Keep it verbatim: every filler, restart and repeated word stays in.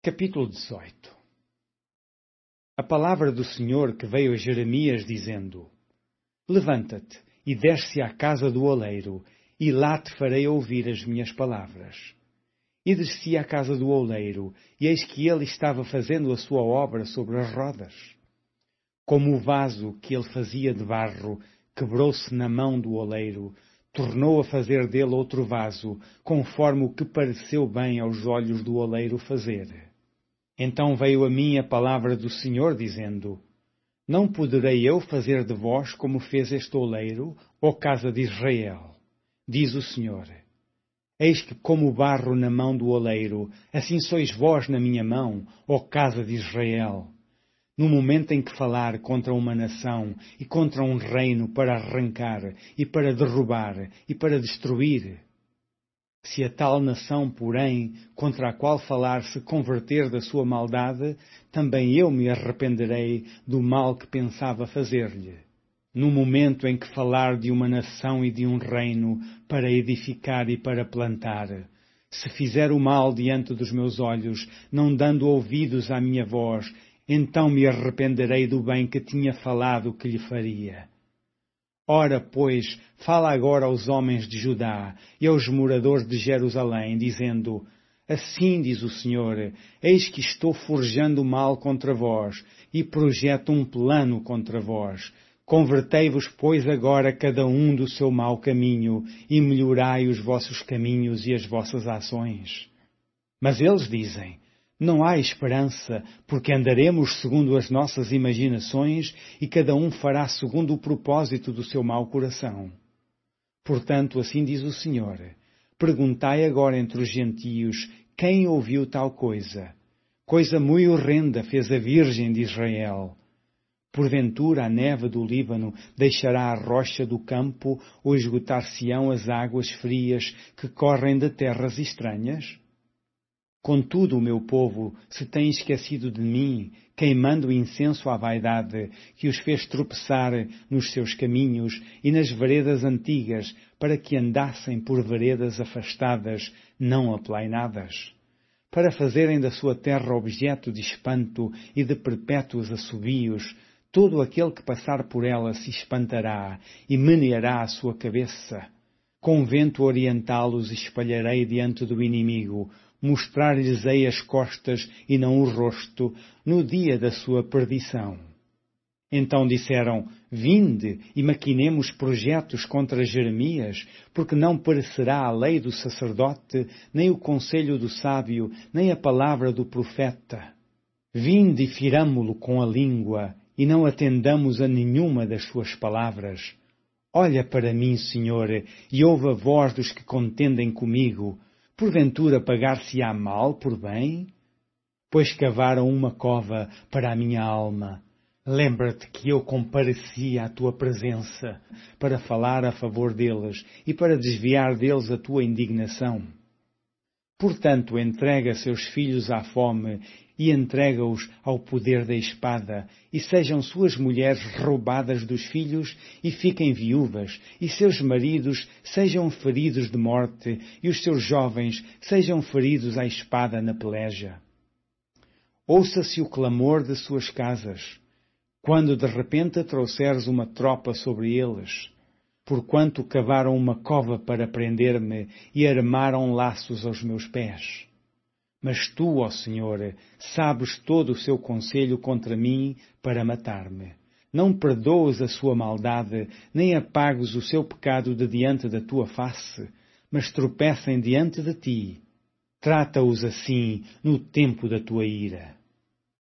Capítulo dezoito. A palavra do Senhor que veio a Jeremias, dizendo: Levanta-te e desce à casa do oleiro, e lá te farei ouvir as minhas palavras. E desci à casa do oleiro, e eis que ele estava fazendo a sua obra sobre as rodas. Como o vaso que ele fazia de barro quebrou-se na mão do oleiro, tornou a fazer dele outro vaso, conforme o que pareceu bem aos olhos do oleiro fazer. Então veio a mim a palavra do Senhor, dizendo: Não poderei eu fazer de vós como fez este oleiro, ó casa de Israel? Diz o Senhor: Eis que como o barro na mão do oleiro, assim sois vós na minha mão, ó casa de Israel. No momento em que falar contra uma nação e contra um reino para arrancar e para derrubar e para destruir, se a tal nação, porém, contra a qual falar se converter da sua maldade, também eu me arrependerei do mal que pensava fazer-lhe. No momento em que falar de uma nação e de um reino para edificar e para plantar, se fizer o mal diante dos meus olhos, não dando ouvidos à minha voz, então me arrependerei do bem que tinha falado que lhe faria. Ora, pois, fala agora aos homens de Judá e aos moradores de Jerusalém, dizendo: Assim diz o Senhor, eis que estou forjando mal contra vós, e projeto um plano contra vós. Convertei-vos, pois, agora cada um do seu mau caminho, e melhorai os vossos caminhos e as vossas ações. Mas eles dizem: Não há esperança, porque andaremos segundo as nossas imaginações e cada um fará segundo o propósito do seu mau coração. Portanto, assim diz o Senhor: Perguntai agora entre os gentios quem ouviu tal coisa. Coisa muito horrenda fez a Virgem de Israel. Porventura a neve do Líbano deixará a rocha do campo ou esgotar-se-ão as águas frias que correm de terras estranhas? Contudo, o meu povo se tem esquecido de mim, queimando incenso à vaidade, que os fez tropeçar nos seus caminhos e nas veredas antigas, para que andassem por veredas afastadas, não aplainadas, para fazerem da sua terra objeto de espanto e de perpétuos assobios. Todo aquele que passar por ela se espantará e meneará a sua cabeça. Com vento oriental os espalharei diante do inimigo, mostrar-lhes-ei as costas e não o rosto, no dia da sua perdição. Então disseram: Vinde e maquinemos projetos contra Jeremias, porque não perecerá a lei do sacerdote, nem o conselho do sábio, nem a palavra do profeta. Vinde e firamo-lo com a língua, e não atendamos a nenhuma das suas palavras. Olha para mim, Senhor, e ouve a voz dos que contendem comigo. Porventura pagar-se-á mal por bem? Pois cavaram uma cova para a minha alma. Lembra-te que eu compareci à tua presença para falar a favor deles e para desviar deles a tua indignação. Portanto, entrega seus filhos à fome e entrega-os ao poder da espada, e sejam suas mulheres roubadas dos filhos e fiquem viúvas, e seus maridos sejam feridos de morte, e os seus jovens sejam feridos à espada na peleja. Ouça-se o clamor de suas casas, quando de repente trouxeres uma tropa sobre eles, porquanto cavaram uma cova para prender-me e armaram laços aos meus pés. Mas tu, ó Senhor, sabes todo o seu conselho contra mim para matar-me. Não perdoes a sua maldade, nem apagues o seu pecado de diante da tua face, mas tropeçem diante de ti. Trata-os assim no tempo da tua ira.